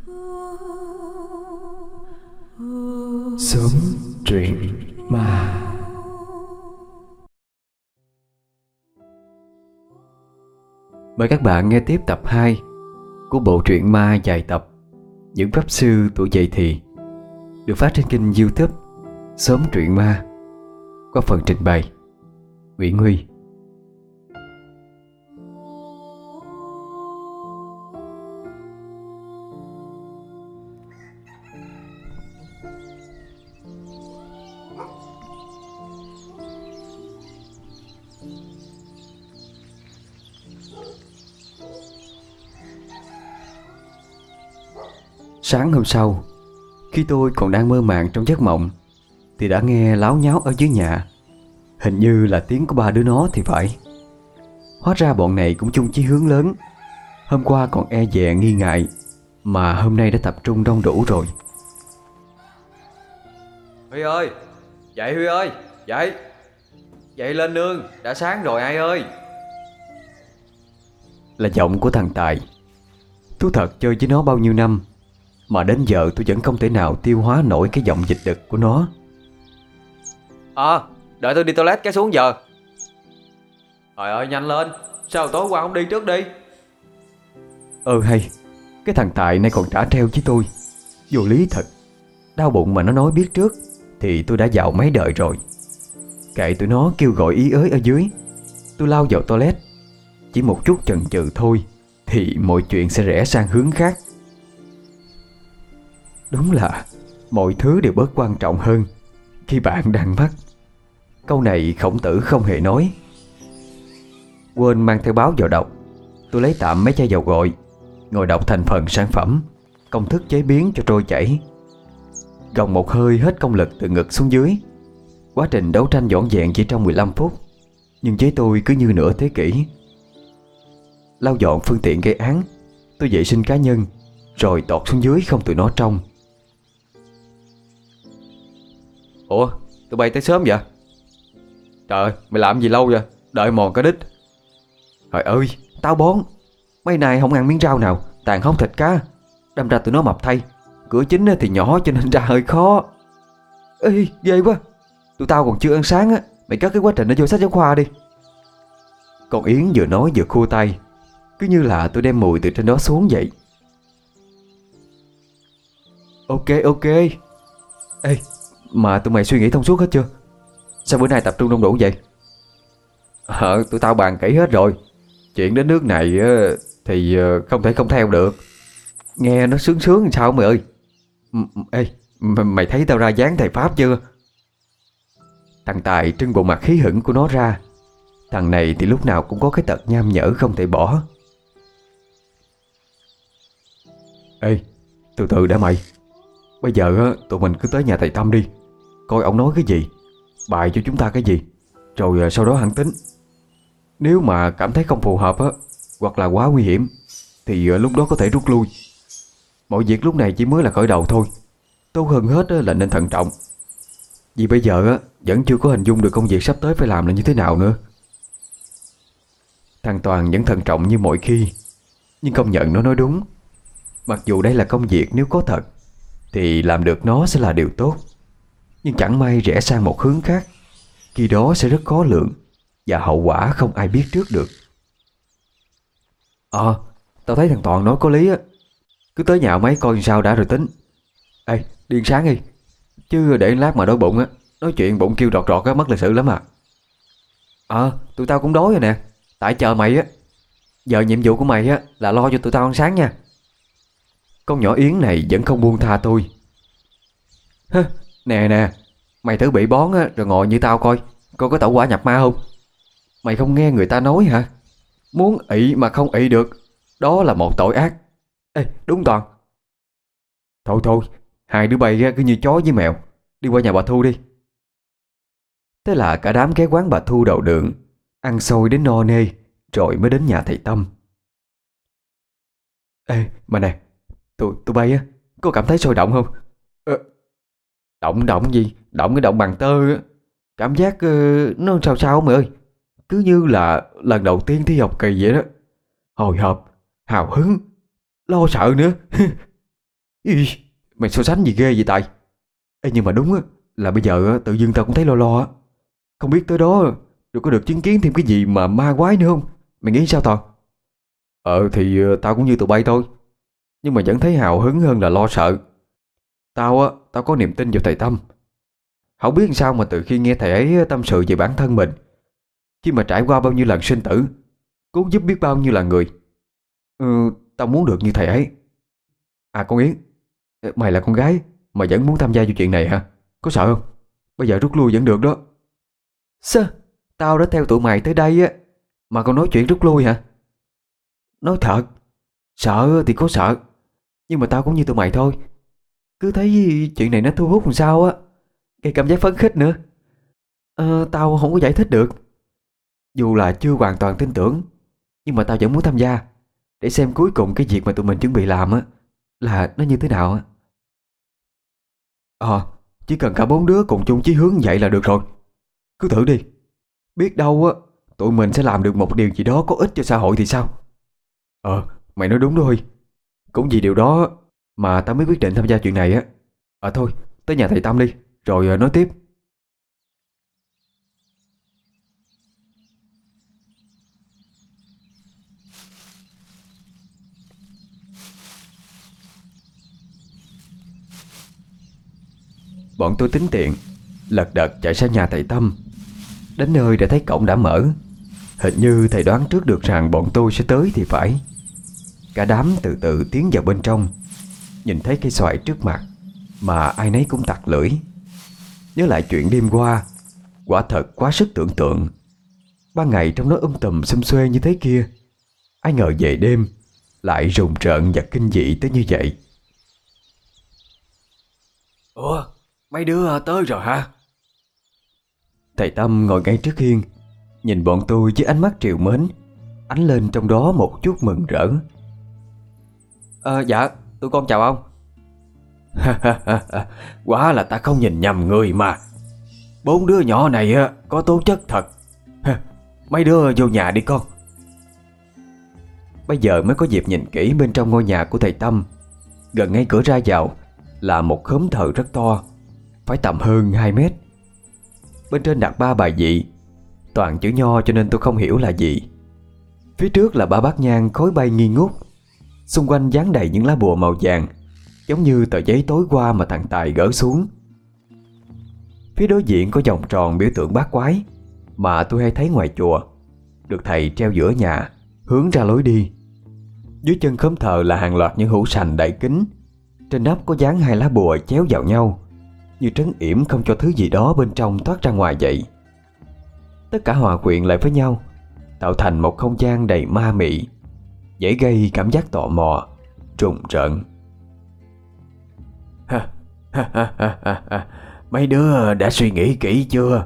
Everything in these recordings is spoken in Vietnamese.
Sớm truyện ma. Mời các bạn nghe tiếp tập 2 của bộ truyện ma dài tập Những Pháp Sư Tuổi Dậy Thì, được phát trên kênh YouTube Sớm Truyện Ma, qua phần trình bày Nguyễn Huy. Sáng hôm sau, khi tôi còn đang mơ màng trong giấc mộng, thì đã nghe láo nháo ở dưới nhà. Hình như là tiếng của ba đứa nó thì phải. Hóa ra bọn này cũng chung chí hướng lớn. Hôm qua còn e dè nghi ngại, mà hôm nay đã tập trung đông đủ rồi. Huy ơi, dậy Huy ơi, dậy. Dậy lên nương, đã sáng rồi ai ơi. Là giọng của thằng Tài. Thú thật chơi với nó bao nhiêu năm, mà đến giờ tôi vẫn không thể nào tiêu hóa nổi cái giọng dịch đực của nó. Đợi tôi đi toilet cái xuống giờ. Trời ơi nhanh lên, sao tối qua không đi trước đi. Hay, cái thằng Tài này còn trả treo với tôi. Vô lý thật. Đau bụng mà nó nói biết trước thì tôi đã vào mấy đời rồi. Kệ tụi nó kêu gọi ý ới ở dưới. Tôi lao vào toilet. Chỉ một chút chần chừ thôi thì mọi chuyện sẽ rẽ sang hướng khác. Đúng là mọi thứ đều bớt quan trọng hơn khi bạn đang mắc. Câu này Khổng Tử không hề nói. Quên mang theo báo vào đọc. Tôi lấy tạm mấy chai dầu gội, ngồi đọc thành phần sản phẩm, công thức chế biến cho trôi chảy. Gồng một hơi hết công lực từ ngực xuống dưới. Quá trình đấu tranh dọn dẹn chỉ trong 15 phút, nhưng với tôi cứ như nửa thế kỷ. Lau dọn phương tiện gây án, tôi vệ sinh cá nhân, rồi tọt xuống dưới không tụi nó trông. Ủa, tụi bay tới sớm vậy? Trời ơi, mày làm gì lâu vậy? Đợi mòn cả đít. Trời ơi, tao bón. Mấy nay không ăn miếng rau nào, toàn hông thịt cá. Đâm ra tụi nó mập thay. Cửa chính thì nhỏ cho nên ra hơi khó. Ê, ghê quá. Tụi tao còn chưa ăn sáng á. Mày cất cái quá trình nó vô sách giáo khoa đi. Con Yến vừa nói vừa khua tay, cứ như là tôi đem mùi từ trên đó xuống vậy. Ok. Ê, mà tụi mày suy nghĩ thông suốt hết chưa? Sao bữa nay tập trung đông đủ vậy? Tụi tao bàn kỹ hết rồi. Chuyện đến nước này thì không thể không theo được. Nghe nó sướng sướng làm sao mày ơi. Ê, mày thấy tao ra dáng thầy Pháp chưa? Thằng Tài trưng bộ mặt hí hửng của nó ra. Thằng này thì lúc nào cũng có cái tật nham nhở không thể bỏ. Ê, từ từ đã mày. Bây giờ tụi mình cứ tới nhà thầy Tâm đi, coi ổng nói cái gì, bài cho chúng ta cái gì, rồi sau đó hẳn tính. Nếu mà cảm thấy không phù hợp hoặc là quá nguy hiểm, thì lúc đó có thể rút lui. Mọi việc lúc này chỉ mới là khởi đầu thôi. Tốt hơn hết là nên thận trọng. Vì bây giờ vẫn chưa có hình dung được công việc sắp tới phải làm là như thế nào nữa. Thằng Toàn vẫn thận trọng như mọi khi, nhưng công nhận nó nói đúng. Mặc dù đây là công việc nếu có thật thì làm được nó sẽ là điều tốt, nhưng chẳng may rẽ sang một hướng khác, khi đó sẽ rất khó lường, và hậu quả không ai biết trước được. Tao thấy thằng Toàn nói có lý á. Cứ tới nhà mấy coi sao đã rồi tính. Ê, đi ăn sáng đi, chứ để lát mà đói bụng á, nói chuyện bụng kêu rọt rọt á, mất lịch sự lắm à. Tụi tao cũng đói rồi nè, tại chờ mày á. Giờ nhiệm vụ của mày á là lo cho tụi tao ăn sáng nha. Con nhỏ Yến này vẫn không buông tha tôi. Nè, mày thử bị bón á, rồi ngồi như tao coi có tẩu hỏa nhập ma không. Mày không nghe người ta nói hả? Muốn ị mà không ị được, đó là một tội ác. Ê, đúng Toàn. Thôi, hai đứa bay cứ như chó với mèo. Đi qua nhà bà Thu đi. Thế là cả đám ghé quán bà Thu đầu đường, ăn xôi đến no nê, rồi mới đến nhà thầy Tâm. Ê, mà nè, tụi bay có cảm thấy sôi động không? Động gì? Động cái động bằng tơ á. Cảm giác nó sao mày ơi. Cứ như là lần đầu tiên thi học kỳ vậy đó. Hồi hộp, hào hứng, lo sợ nữa. Ý, mày so sánh gì ghê vậy Tài? Ê, nhưng mà đúng á, là bây giờ á, tự dưng tao cũng thấy lo lo á. Không biết tới đó rồi có được chứng kiến thêm cái gì mà ma quái nữa không? Mày nghĩ sao Toàn? Thì tao cũng như tụi bay thôi, nhưng mà vẫn thấy hào hứng hơn là lo sợ. Tao có niềm tin vào thầy Tâm. Không biết sao mà từ khi nghe thầy ấy tâm sự về bản thân mình, khi mà trải qua bao nhiêu lần sinh tử, cứu giúp biết bao nhiêu là người. Tao muốn được như thầy ấy. À con Yến, mày là con gái mà vẫn muốn tham gia vào chuyện này hả? Có sợ không? Bây giờ rút lui vẫn được đó. Sao? Tao đã theo tụi mày tới đây á mà còn nói chuyện rút lui hả? Nói thật, sợ thì có sợ, nhưng mà tao cũng như tụi mày thôi. Cứ thấy chuyện này nó thu hút làm sao á, cái cảm giác phấn khích nữa. Tao không có giải thích được. Dù là chưa hoàn toàn tin tưởng, nhưng mà tao vẫn muốn tham gia, để xem cuối cùng cái việc mà tụi mình chuẩn bị làm á là nó như thế nào á. Chỉ cần cả bốn đứa cùng chung chí hướng vậy là được rồi. Cứ thử đi, biết đâu á tụi mình sẽ làm được một điều gì đó có ích cho xã hội thì sao. Mày nói đúng rồi. Cũng vì điều đó mà tao mới quyết định tham gia chuyện này á. Thôi, tới nhà thầy Tâm đi, rồi nói tiếp. Bọn tôi tính tiện lật đật chạy sang nhà thầy Tâm. Đến nơi đã thấy cổng đã mở. Hình như thầy đoán trước được rằng bọn tôi sẽ tới thì phải. Cả đám từ từ tiến vào bên trong. Nhìn thấy cây xoài trước mặt mà ai nấy cũng tặc lưỡi. Nhớ lại chuyện đêm qua, quả thật quá sức tưởng tượng. Ban ngày trong nó tùm xum xuê như thế kia, ai ngờ về đêm lại rùng rợn và kinh dị tới như vậy. Ủa, mấy đứa tới rồi hả? Thầy Tâm ngồi ngay trước hiên, nhìn bọn tôi với ánh mắt trìu mến, ánh lên trong đó một chút mừng rỡ. Dạ, tụi con chào ông. Quả là ta không nhìn nhầm người mà. Bốn đứa nhỏ này có tố chất thật. Mấy đứa vô nhà đi con. Bây giờ mới có dịp nhìn kỹ bên trong ngôi nhà của thầy Tâm. Gần ngay cửa ra vào là một khóm thờ rất to, phải tầm hơn 2 mét. Bên trên đặt 3 bài vị, toàn chữ nho cho nên tôi không hiểu là gì. Phía trước là 3 bát nhang khói bay nghi ngút, xung quanh dán đầy những lá bùa màu vàng, giống như tờ giấy tối qua mà thằng Tài gỡ xuống. Phía đối diện có vòng tròn biểu tượng bát quái mà tôi hay thấy ngoài chùa, được thầy treo giữa nhà, hướng ra lối đi. Dưới chân khóm thờ là hàng loạt những hũ sành đậy kín. Trên nắp có dán 2 lá bùa chéo vào nhau, như trấn yểm không cho thứ gì đó bên trong thoát ra ngoài vậy. Tất cả hòa quyện lại với nhau, tạo thành một không gian đầy ma mị, dễ gây cảm giác tò mò, trùng rợn. Mấy đứa đã suy nghĩ kỹ chưa?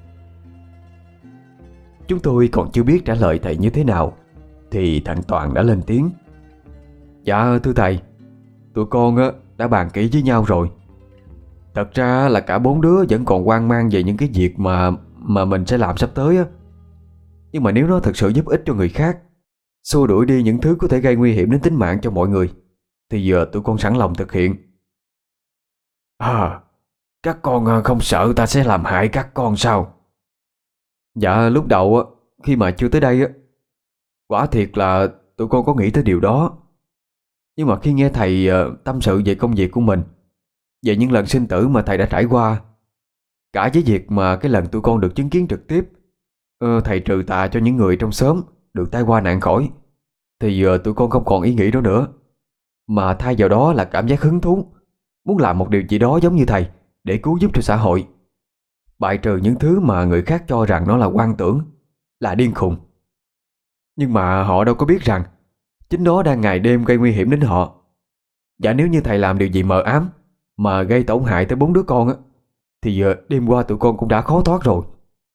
Chúng tôi còn chưa biết trả lời thầy như thế nào thì thằng Toàn đã lên tiếng. Dạ thưa thầy, tụi con đã bàn kỹ với nhau rồi. Thật ra là cả 4 đứa vẫn còn hoang mang về những cái việc mà mình sẽ làm sắp tới á. Nhưng mà nếu nó thực sự giúp ích cho người khác, xua đuổi đi những thứ có thể gây nguy hiểm đến tính mạng cho mọi người, thì giờ tụi con sẵn lòng thực hiện. Các con không sợ ta sẽ làm hại các con sao? Dạ lúc đầu khi mà chưa tới đây quả thiệt là tụi con có nghĩ tới điều đó. Nhưng mà khi nghe thầy tâm sự về công việc của mình, về những lần sinh tử mà thầy đã trải qua, cả với việc mà cái lần tụi con được chứng kiến trực tiếp thầy trừ tà cho những người trong xóm được tai qua nạn khỏi, thì tụi con không còn ý nghĩ đó nữa, mà thay vào đó là cảm giác hứng thú, muốn làm một điều gì đó giống như thầy để cứu giúp cho xã hội, bài trừ những thứ mà người khác cho rằng nó là hoang tưởng, là điên khùng. Nhưng mà họ đâu có biết rằng chính đó đang ngày đêm gây nguy hiểm đến họ. Và nếu như thầy làm điều gì mờ ám mà gây tổn hại tới 4 đứa con thì đêm qua tụi con cũng đã khó thoát rồi.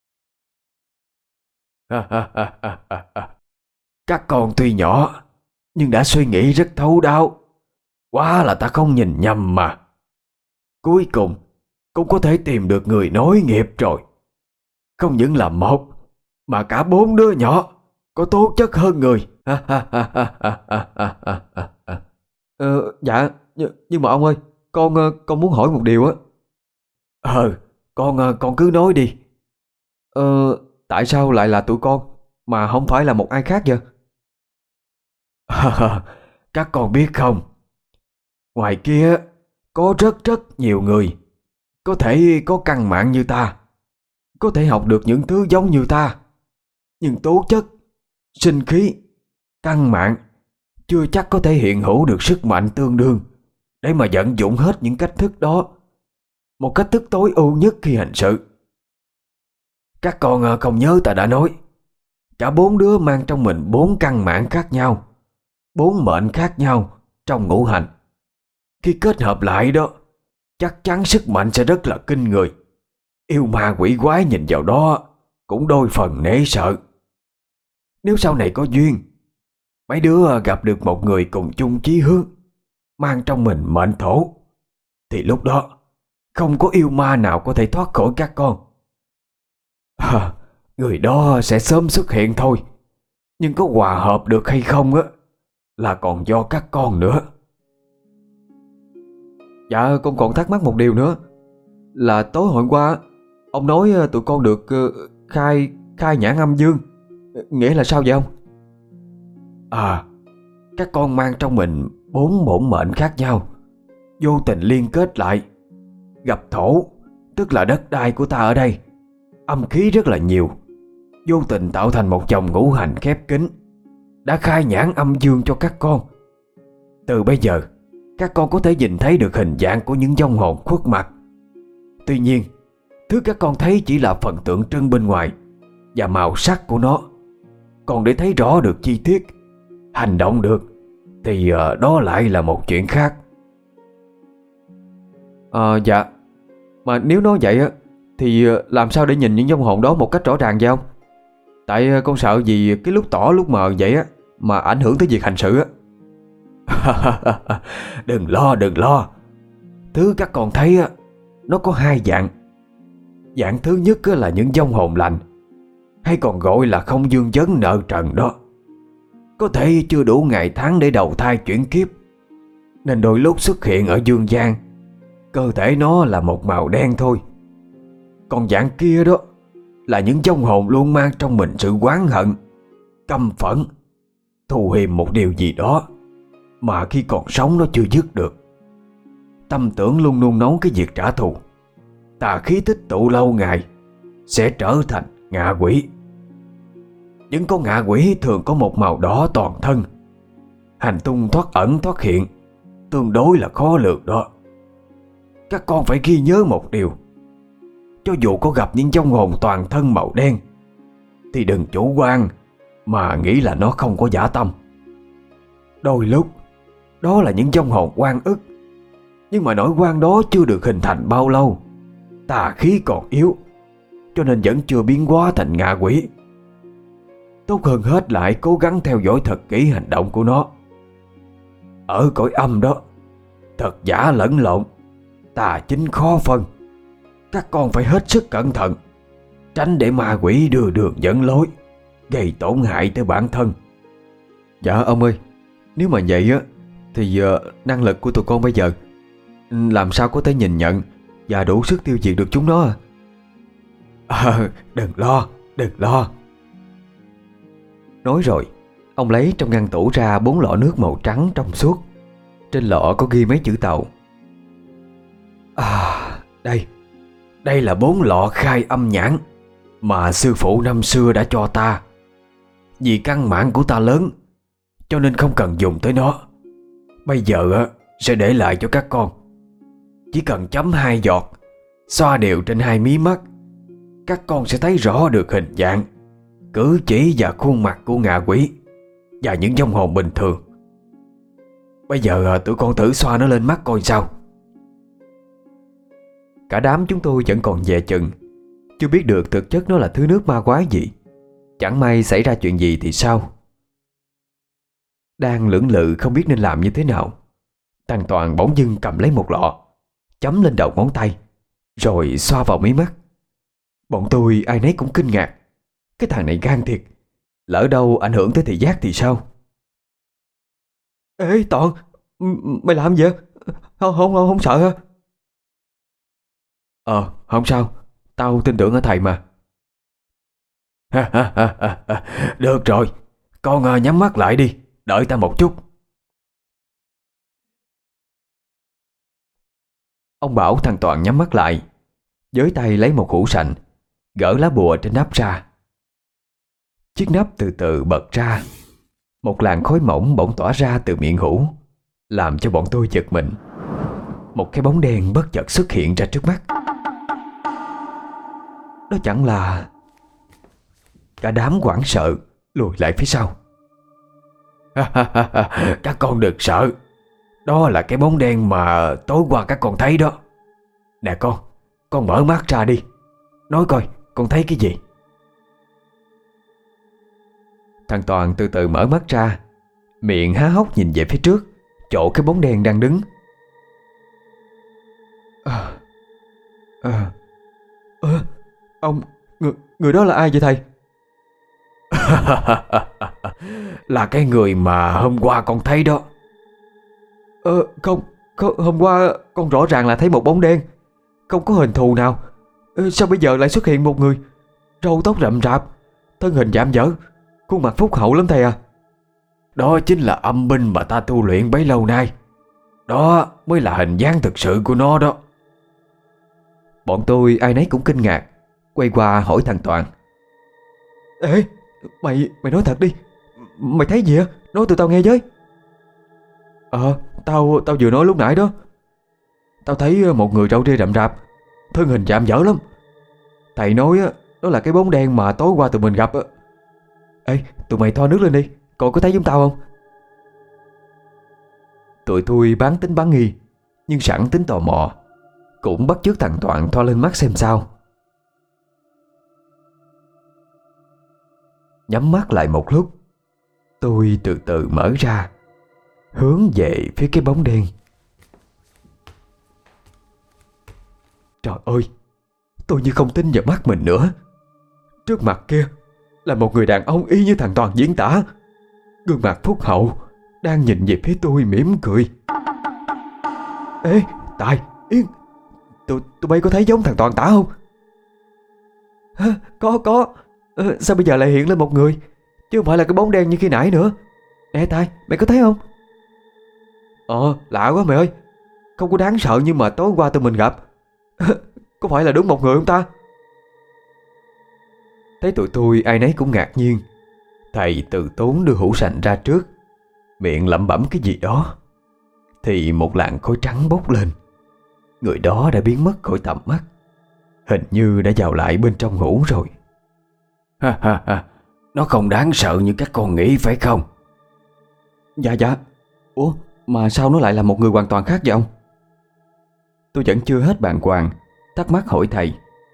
Các con tuy nhỏ nhưng đã suy nghĩ rất thấu đáo. Quá là ta không nhìn nhầm mà. Cuối cùng cũng có thể tìm được người nối nghiệp rồi. Không những là một, mà cả 4 đứa nhỏ có tố chất hơn người. Dạ Nhưng mà ông ơi, con muốn hỏi một điều á. Con cứ nói đi. Ờ, Tại sao lại là tụi con mà không phải là một ai khác vậy? Các con biết không, ngoài kia có rất rất nhiều người có thể có căn mạng như ta, có thể học được những thứ giống như ta, nhưng tố chất, sinh khí, căn mạng chưa chắc có thể hiện hữu được sức mạnh tương đương để mà vận dụng hết những cách thức đó một cách thức tối ưu nhất khi hành sự. Các con không nhớ ta đã nói, cả bốn đứa mang trong mình bốn căn mạng khác nhau, bốn mệnh khác nhau trong ngũ hành. Khi kết hợp lại đó, chắc chắn sức mạnh sẽ rất là kinh người. Yêu ma quỷ quái nhìn vào đó cũng đôi phần nể sợ. Nếu sau này có duyên, mấy đứa gặp được một người cùng chung chí hướng, mang trong mình mệnh thổ, thì lúc đó không có yêu ma nào có thể thoát khỏi các con. Người đó sẽ sớm xuất hiện thôi, nhưng có hòa hợp được hay không á là còn do các con nữa. Dạ, con còn thắc mắc một điều nữa, là tối hôm qua ông nói tụi con được khai khai nhãn âm dương, nghĩa là sao vậy ông? Các con mang trong mình bốn bổn mệnh khác nhau, vô tình liên kết lại, gặp thổ, tức là đất đai của ta ở đây, âm khí rất là nhiều, vô tình tạo thành một dòng ngũ hành khép kín, đã khai nhãn âm dương cho các con. Từ bây giờ, các con có thể nhìn thấy được hình dạng của những vong hồn khuất mặt. Tuy nhiên, thứ các con thấy chỉ là phần tượng trưng bên ngoài và màu sắc của nó. Còn để thấy rõ được chi tiết, hành động được, thì đó lại là một chuyện khác. Dạ, mà nếu nói vậy á, thì làm sao để nhìn những vong hồn đó một cách rõ ràng vậy không? Tại con sợ vì cái lúc tỏ lúc mờ vậy á mà ảnh hưởng tới việc hành sự á. Đừng lo. Thứ các con thấy á, nó có hai dạng. Dạng thứ nhất á, là những vong hồn lành, hay còn gọi là không dương vấn nợ trần đó. Có thể chưa đủ ngày tháng để đầu thai chuyển kiếp, nên đôi lúc xuất hiện ở dương gian, cơ thể nó là một màu đen thôi. Còn dạng kia đó là những vong hồn luôn mang trong mình sự oán hận, căm phẫn, thù hiềm một điều gì đó mà khi còn sống nó chưa dứt được. Tâm tưởng luôn nung nấu cái việc trả thù, tà khí tích tụ lâu ngày sẽ trở thành ngạ quỷ. Những con ngạ quỷ thường có một màu đỏ toàn thân, hành tung thoát ẩn thoát hiện, tương đối là khó lường đó. Các con phải ghi nhớ một điều, cho dù có gặp những vong hồn toàn thân màu đen thì đừng chủ quan mà nghĩ là nó không có dã tâm. Đôi lúc đó là những vong hồn oan ức, nhưng mà nỗi oan đó chưa được hình thành bao lâu, tà khí còn yếu, cho nên vẫn chưa biến hóa thành ngạ quỷ. Tốt hơn hết lại cố gắng theo dõi thật kỹ hành động của nó. Ở cõi âm đó, thật giả lẫn lộn, tà chính khó phân. Các con phải hết sức cẩn thận, tránh để ma quỷ đưa đường dẫn lối, gây tổn hại tới bản thân. Dạ ông ơi, nếu mà vậy á thì năng lực của tụi con bây giờ làm sao có thể nhìn nhận và đủ sức tiêu diệt được chúng nó Đừng lo. Nói rồi, ông lấy trong ngăn tủ ra 4 lọ nước màu trắng trong suốt. Trên lọ có ghi mấy chữ Tàu. Đây là 4 lọ khai âm nhãn mà sư phụ năm xưa đã cho ta. Vì căn mạng của ta lớn, cho nên không cần dùng tới nó. Bây giờ sẽ để lại cho các con. Chỉ cần chấm 2 giọt, xoa đều trên 2 mí mắt, các con sẽ thấy rõ được hình dạng, cử chỉ và khuôn mặt của ngạ quỷ và những vong hồn bình thường. Bây giờ tụi con thử xoa nó lên mắt coi sao. Cả đám chúng tôi vẫn còn dè chừng, chưa biết được thực chất nó là thứ nước ma quái gì. Chẳng may xảy ra chuyện gì thì sao. Đang lưỡng lự không biết nên làm như thế nào, thằng Toàn bỗng dưng cầm lấy một lọ, chấm lên đầu ngón tay, rồi xoa vào mí mắt. Bọn tôi ai nấy cũng kinh ngạc. Cái thằng này gan thiệt, lỡ đâu ảnh hưởng tới thị giác thì sao? Ê Toàn, mày làm gì vậy? Không không không, không sợ hả? Không sao. Tao tin tưởng ở thầy mà. Được rồi, con nhắm mắt lại đi, đợi ta một chút. Ông bảo thằng Toàn nhắm mắt lại, với tay lấy một hũ sành, gỡ lá bùa trên nắp ra. Chiếc nắp từ từ bật ra. Một làn khói mỏng bỗng tỏa ra từ miệng hũ, làm cho bọn tôi giật mình. Một cái bóng đen bất chợt xuất hiện ra trước mắt. Đó chẳng là... Cả đám hoảng sợ lùi lại phía sau. Các con đừng sợ. Đó là cái bóng đen mà tối qua các con thấy đó. Nè con mở mắt ra đi, nói coi con thấy cái gì. Thằng Toàn từ từ mở mắt ra, miệng há hốc nhìn về phía trước, chỗ cái bóng đen đang đứng. Ông, người đó là ai vậy thầy? Là cái người mà hôm qua con thấy đó. Không, hôm qua con rõ ràng là thấy một bóng đen, không có hình thù nào. Sao bây giờ lại xuất hiện một người râu tóc rậm rạp, thân hình dạm dở, khuôn mặt phúc hậu lắm thầy à? Đó chính là âm binh mà ta tu luyện bấy lâu nay. Đó mới là hình dáng thực sự của nó đó. Bọn tôi ai nấy cũng kinh ngạc, quay qua hỏi thằng Toàn. Ê, mày nói thật đi, mày thấy gì á? Nói tụi tao nghe với. Tao vừa nói lúc nãy đó. Tao thấy một người râu ria rậm rạp, thân hình dạm dở lắm. Thầy nói á, đó là cái bóng đen mà tối qua tụi mình gặp á. Ê, tụi mày thoa nước lên đi, cậu có thấy giống tao không? Tụi tôi bán tính bán nghi, nhưng sẵn tính tò mò, cũng bắt chước thằng Toàn thoa lên mắt xem sao. Nhắm mắt lại một lúc, tôi từ từ mở ra, hướng về phía cái bóng đen. Trời ơi, tôi như không tin vào mắt mình nữa. Trước mặt kia là một người đàn ông y như thằng Toàn diễn tả, gương mặt phúc hậu, đang nhìn về phía tôi mỉm cười. Ê, Tài, Yên, tụi bay có thấy giống thằng Toàn tả không? Có. Sao bây giờ lại hiện lên một người, chứ không phải là cái bóng đen như khi nãy nữa? Nè Tài, mày có thấy không? Lạ quá mày ơi. Không có đáng sợ như mà tối qua tụi mình gặp. Có phải là đúng một người không ta? Thấy tụi tôi ai nấy cũng ngạc nhiên, thầy từ tốn đưa hũ sành ra trước, miệng lẩm bẩm cái gì đó, thì một làn khói trắng bốc lên. Người đó đã biến mất khỏi tầm mắt, hình như đã vào lại bên trong hũ rồi. Nó không đáng sợ như các con nghĩ phải không? Dạ. Ủa, mà sao nó lại là một người hoàn toàn khác vậy ông? Tôi vẫn chưa hết bàng hoàng, thắc mắc hỏi thầy.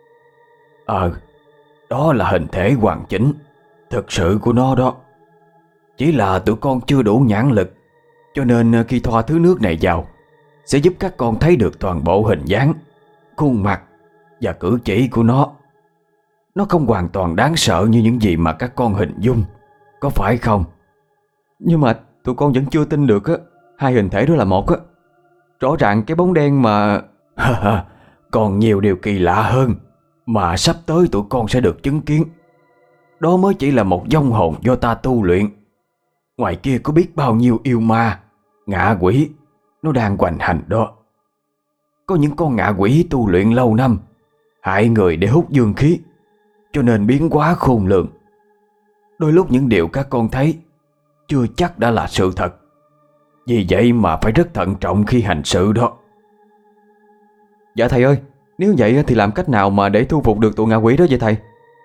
Đó là hình thể hoàn chỉnh thực sự của nó đó. Chỉ là tụi con chưa đủ nhãn lực, cho nên khi thoa thứ nước này vào sẽ giúp các con thấy được toàn bộ hình dáng, khuôn mặt và cử chỉ của nó. Nó không hoàn toàn đáng sợ như những gì mà các con hình dung, có phải không? Nhưng mà tụi con vẫn chưa tin được á, hai hình thể đó là một á. Rõ ràng cái bóng đen mà... Còn nhiều điều kỳ lạ hơn mà sắp tới tụi con sẽ được chứng kiến. Đó mới chỉ là một vong hồn do ta tu luyện. Ngoài kia có biết bao nhiêu yêu ma, ngạ quỷ nó đang hoành hành đó. Có những con ngạ quỷ tu luyện lâu năm, hại người để hút dương khí, cho nên biến hóa khôn lường. Đôi lúc những điều các con thấy chưa chắc đã là sự thật. Vì vậy mà phải rất thận trọng khi hành sự đó. Dạ thầy ơi, nếu vậy thì làm cách nào mà để thu phục được tụi ngạ quỷ đó vậy thầy?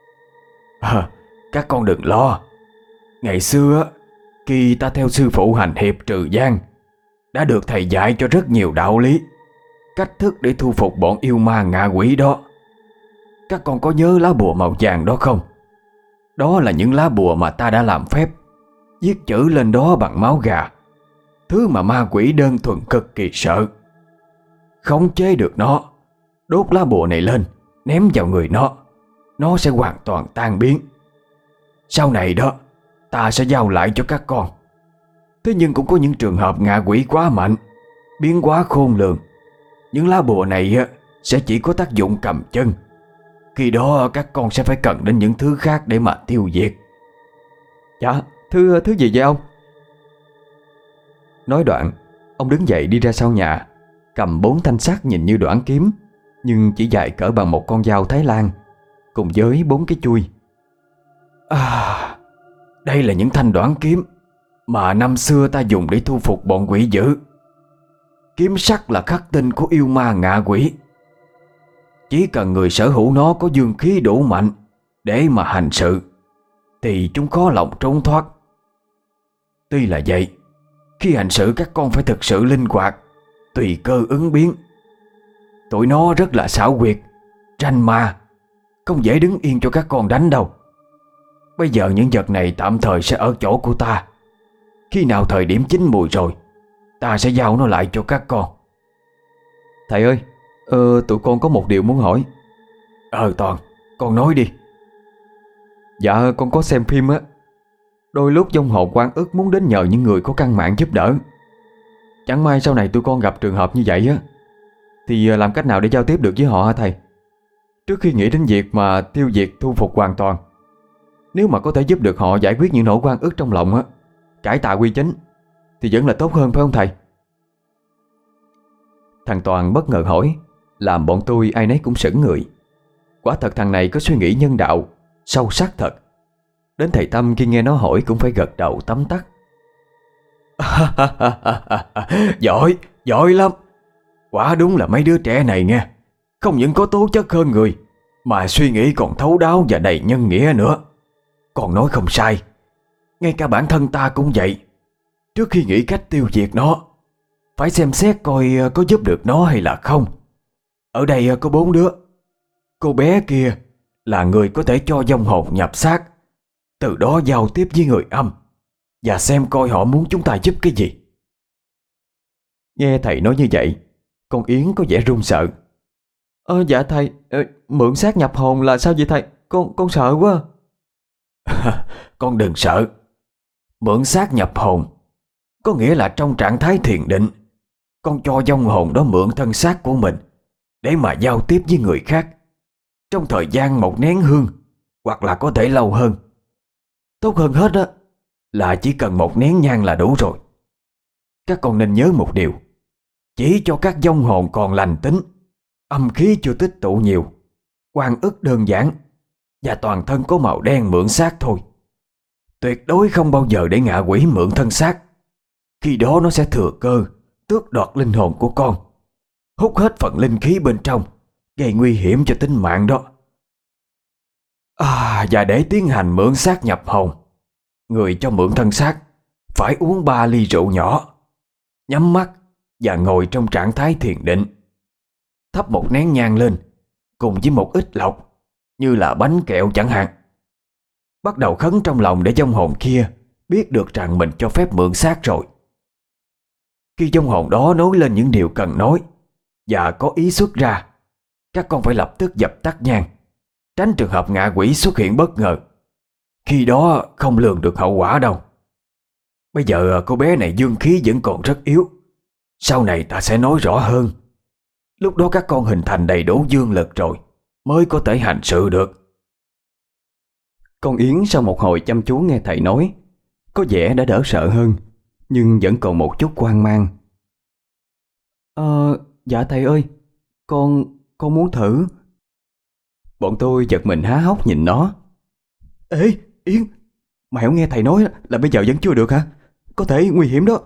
Các con đừng lo. Ngày xưa khi ta theo sư phụ hành hiệp trừ gian, đã được thầy dạy cho rất nhiều đạo lý, cách thức để thu phục bọn yêu ma ngạ quỷ đó. Các con có nhớ lá bùa màu vàng đó không? Đó là những lá bùa mà ta đã làm phép viết chữ lên đó bằng máu gà, thứ mà ma quỷ đơn thuần cực kỳ sợ. Khống chế được nó, đốt lá bùa này lên, ném vào người nó sẽ hoàn toàn tan biến. Sau này đó, ta sẽ giao lại cho các con. Thế nhưng cũng có những trường hợp ngạ quỷ quá mạnh, biến hóa khôn lường. Những lá bùa này sẽ chỉ có tác dụng cầm chân. Khi đó các con sẽ phải cần đến những thứ khác để mà tiêu diệt. Dạ, thứ gì vậy ông? Nói đoạn, ông đứng dậy đi ra sau nhà, cầm 4 thanh sắt nhìn như đoản kiếm, nhưng chỉ dài cỡ bằng một con dao Thái Lan, cùng với 4 cái chuôi. Đây là những thanh đoản kiếm mà năm xưa ta dùng để thu phục bọn quỷ dữ. Kiếm sắt là khắc tinh của yêu ma ngạ quỷ. Chỉ cần người sở hữu nó có dương khí đủ mạnh để mà hành sự thì chúng khó lòng trốn thoát. Tuy là vậy, khi hành sự các con phải thực sự linh hoạt, tùy cơ ứng biến. Tụi nó rất là xảo quyệt, ranh ma, không dễ đứng yên cho các con đánh đâu. Bây giờ những vật này tạm thời sẽ ở chỗ của ta. Khi nào thời điểm chín mùi rồi, ta sẽ giao nó lại cho các con. Thầy ơi, tụi con có một điều muốn hỏi. Toàn, con nói đi. Dạ, con có xem phim á. Đôi lúc vong hồn oan ức muốn đến nhờ những người có căn mạng giúp đỡ. Chẳng may sau này tụi con gặp trường hợp như vậy á, thì làm cách nào để giao tiếp được với họ hả thầy? Trước khi nghĩ đến việc mà tiêu diệt thu phục hoàn toàn, nếu mà có thể giúp được họ giải quyết những nỗi oan ức trong lòng á, cải tạo quy chính, thì vẫn là tốt hơn phải không thầy? Thằng Toàn bất ngờ hỏi, làm bọn tôi ai nấy cũng sững người. Quả thật thằng này có suy nghĩ nhân đạo sâu sắc thật. Đến thầy Tâm khi nghe nó hỏi cũng phải gật đầu tấm tắc. Giỏi, giỏi lắm. Quả đúng là mấy đứa trẻ này nghe, không những có tố chất hơn người, mà suy nghĩ còn thấu đáo và đầy nhân nghĩa nữa. Còn nói không sai. Ngay cả bản thân ta cũng vậy. Trước khi nghĩ cách tiêu diệt nó, phải xem xét coi có giúp được nó hay là không. Ở đây có 4 đứa. Cô bé kia là người có thể cho vong hồn nhập xác, từ đó giao tiếp với người âm, và xem coi họ muốn chúng ta giúp cái gì. Nghe thầy nói như vậy, con Yến có vẻ run sợ. Dạ thầy, mượn xác nhập hồn là sao vậy thầy? Con sợ quá. Con đừng sợ. Mượn xác nhập hồn có nghĩa là trong trạng thái thiền định, con cho vong hồn đó mượn thân xác của mình để mà giao tiếp với người khác trong thời gian 1 nén hương, hoặc là có thể lâu hơn. Tốt hơn hết á là chỉ cần 1 nén nhang là đủ rồi. Các con nên nhớ một điều: chỉ cho các vong hồn còn lành tính, âm khí chưa tích tụ nhiều, oan ức đơn giản và toàn thân có màu đen mượn xác thôi. Tuyệt đối không bao giờ để ngạ quỷ mượn thân xác. Khi đó nó sẽ thừa cơ tước đoạt linh hồn của con, hút hết phần linh khí bên trong, gây nguy hiểm cho tính mạng đó. Và để tiến hành mượn xác nhập hồn, người cho mượn thân xác phải uống 3 ly rượu nhỏ, nhắm mắt và ngồi trong trạng thái thiền định. Thắp 1 nén nhang lên cùng với một ít lộc, như là bánh kẹo chẳng hạn. Bắt đầu khấn trong lòng để vong hồn kia biết được rằng mình cho phép mượn xác rồi. Khi vong hồn đó nói lên những điều cần nói và có ý xuất ra, các con phải lập tức dập tắt nhang, tránh trường hợp ngạ quỷ xuất hiện bất ngờ. Khi đó không lường được hậu quả đâu. Bây giờ cô bé này dương khí vẫn còn rất yếu. Sau này ta sẽ nói rõ hơn. Lúc đó các con hình thành đầy đủ dương lực rồi mới có thể hành sự được. Con Yến sau một hồi chăm chú nghe thầy nói, có vẻ đã đỡ sợ hơn, nhưng vẫn còn một chút hoang mang. Dạ thầy ơi, con muốn thử. Bọn tôi giật mình há hốc nhìn nó. Ê Yến, mày không nghe thầy nói là bây giờ vẫn chưa được hả? Có thể nguy hiểm đó.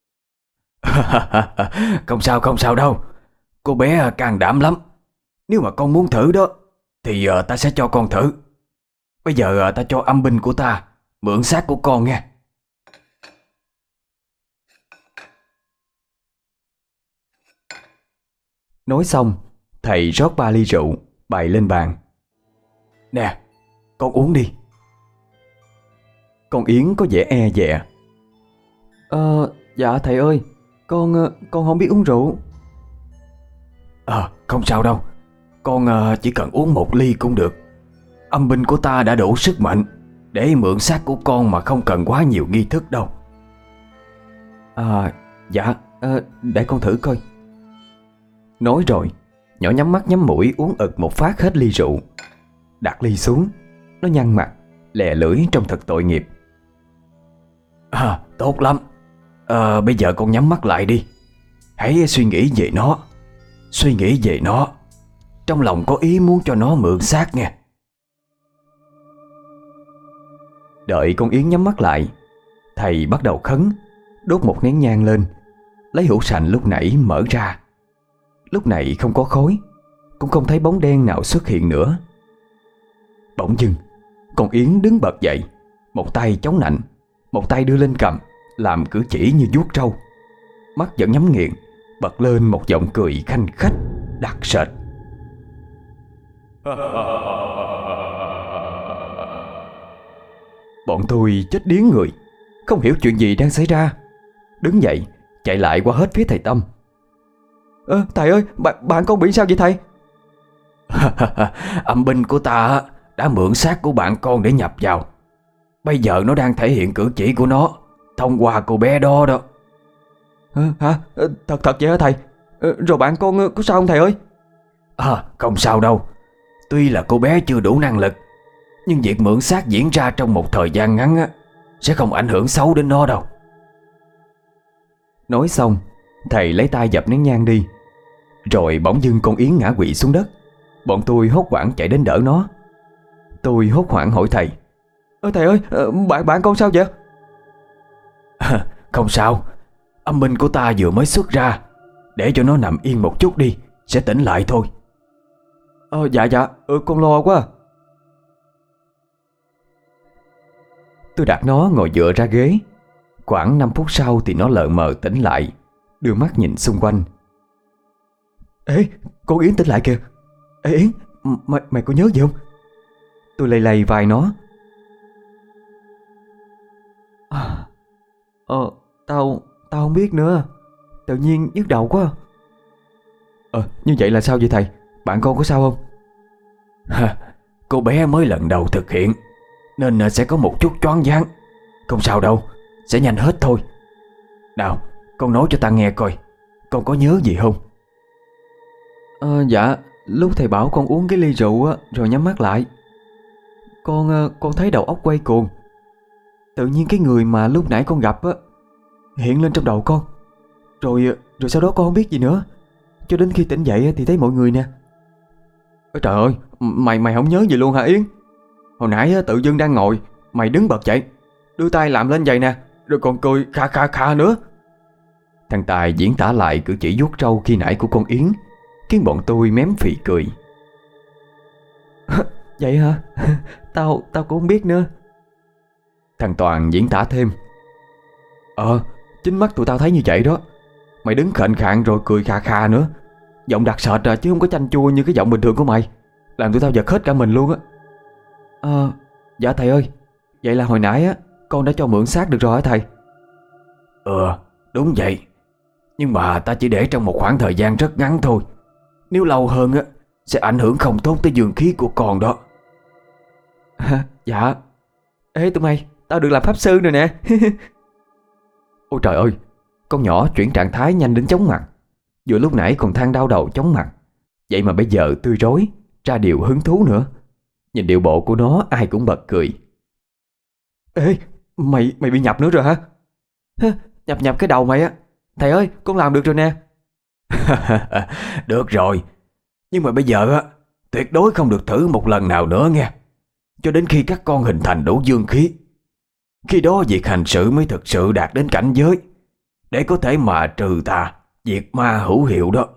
Không sao đâu. Cô bé can đảm lắm. Nếu mà con muốn thử đó thì ta sẽ cho con thử. Bây giờ ta cho âm binh của ta mượn xác của con nghe. Nói xong, thầy rót 3 ly rượu bày lên bàn. Nè, con uống đi. Con Yến có vẻ e dè. Dạ thầy ơi, con không biết uống rượu. Không sao đâu. Con chỉ cần uống 1 ly cũng được. Âm binh của ta đã đủ sức mạnh để mượn xác của con mà không cần quá nhiều nghi thức đâu. Dạ, Để con thử coi. Nói rồi, nhỏ nhắm mắt nhắm mũi uống ực một phát hết ly rượu. Đặt ly xuống, nó nhăn mặt, lè lưỡi trông thật tội nghiệp. Tốt lắm. Bây giờ con nhắm mắt lại đi. Hãy suy nghĩ về nó. Suy nghĩ về nó. Trong lòng có ý muốn cho nó mượn xác nghe. Đợi con Yến nhắm mắt lại, thầy bắt đầu khấn, đốt một nén nhang lên, lấy hũ sành lúc nãy mở ra. Lúc này không có khói, cũng không thấy bóng đen nào xuất hiện nữa. Bỗng dưng, con Yến đứng bật dậy, một tay chống nạnh, một tay đưa lên cầm, làm cử chỉ như vuốt râu. Mắt vẫn nhắm nghiền, bật lên một giọng cười khanh khách, đặc sệt. Bọn tôi chết điếng người, không hiểu chuyện gì đang xảy ra. Đứng dậy, chạy lại qua hết phía thầy Tâm. Thầy ơi, bạn con bị sao vậy thầy? Âm binh của ta đã mượn xác của bạn con để nhập vào. Bây giờ nó đang thể hiện cử chỉ của nó thông qua cô bé đó đó. Hả? Thật vậy hả thầy? Rồi bạn con có sao không thầy ơi? Không sao đâu. Tuy là cô bé chưa đủ năng lực, nhưng việc mượn xác diễn ra trong một thời gian ngắn sẽ không ảnh hưởng xấu đến nó đâu. Nói xong, thầy lấy tay dập nén nhang đi. Rồi bỗng dưng con Yến ngã quỵ xuống đất. Bọn tôi hốt hoảng chạy đến đỡ nó. Tôi hốt hoảng hỏi thầy: Thầy ơi, bạn con sao vậy? Không sao. Âm binh của ta vừa mới xuất ra. Để cho nó nằm yên một chút đi, sẽ tỉnh lại thôi. Dạ, con lo quá. Tôi đặt nó ngồi dựa ra ghế. Khoảng 5 phút sau thì nó lờ mờ tỉnh lại, đưa mắt nhìn xung quanh. Ê, con Yến tỉnh lại kìa. Ê Yến, mày có nhớ gì không? Tôi lay lay vai nó. Tao không biết nữa. Tự nhiên nhức đầu quá. Như vậy là sao vậy thầy? Bạn con có sao không? Cô bé mới lần đầu thực hiện nên sẽ có một chút choáng váng. Không sao đâu, sẽ nhanh hết thôi. Nào, con nói cho ta nghe coi, con có nhớ gì không? Dạ, lúc thầy bảo con uống cái ly rượu á, rồi nhắm mắt lại, con thấy đầu óc quay cuồng. Tự nhiên cái người mà lúc nãy con gặp á hiện lên trong đầu con. Rồi sau đó con không biết gì nữa. Cho đến khi tỉnh dậy thì thấy mọi người nè. Trời ơi, mày không nhớ gì luôn hả Yến? Hồi nãy tự dưng đang ngồi, mày đứng bật dậy, đưa tay làm lên vậy nè, rồi còn cười kha nữa. Thằng Tài diễn tả lại cử chỉ vuốt râu khi nãy của con Yến, khiến bọn tôi mém phì cười. Vậy hả? Tao cũng không biết nữa. Thằng Toàn diễn tả thêm. Chính mắt tụi tao thấy như vậy đó. Mày đứng khệnh khạng rồi cười kha nữa. Giọng đặc sệt chứ không có chanh chua như cái giọng bình thường của mày, làm tụi tao giật hết cả mình luôn á. Dạ thầy ơi, vậy là hồi nãy con đã cho mượn xác được rồi hả thầy? Đúng vậy. Nhưng mà ta chỉ để trong một khoảng thời gian rất ngắn thôi. Nếu lâu hơn sẽ ảnh hưởng không tốt tới dương khí của con đó. Dạ. Ê tụi mày, tao được làm pháp sư rồi nè. Ôi trời ơi, con nhỏ chuyển trạng thái nhanh đến chóng mặt. Vừa lúc nãy còn than đau đầu chóng mặt, vậy mà bây giờ tươi rói, ra điều hứng thú nữa. Nhìn điệu bộ của nó ai cũng bật cười. Ê, mày bị nhập nữa rồi hả? Nhập cái đầu mày á. Thầy ơi, con làm được rồi nè. Được rồi. Nhưng mà bây giờ tuyệt đối không được thử một lần nào nữa nghe. Cho đến khi các con hình thành đủ dương khí. Khi đó việc hành sự mới thực sự đạt đến cảnh giới, để có thể mà trừ tà, diệt ma hữu hiệu đó.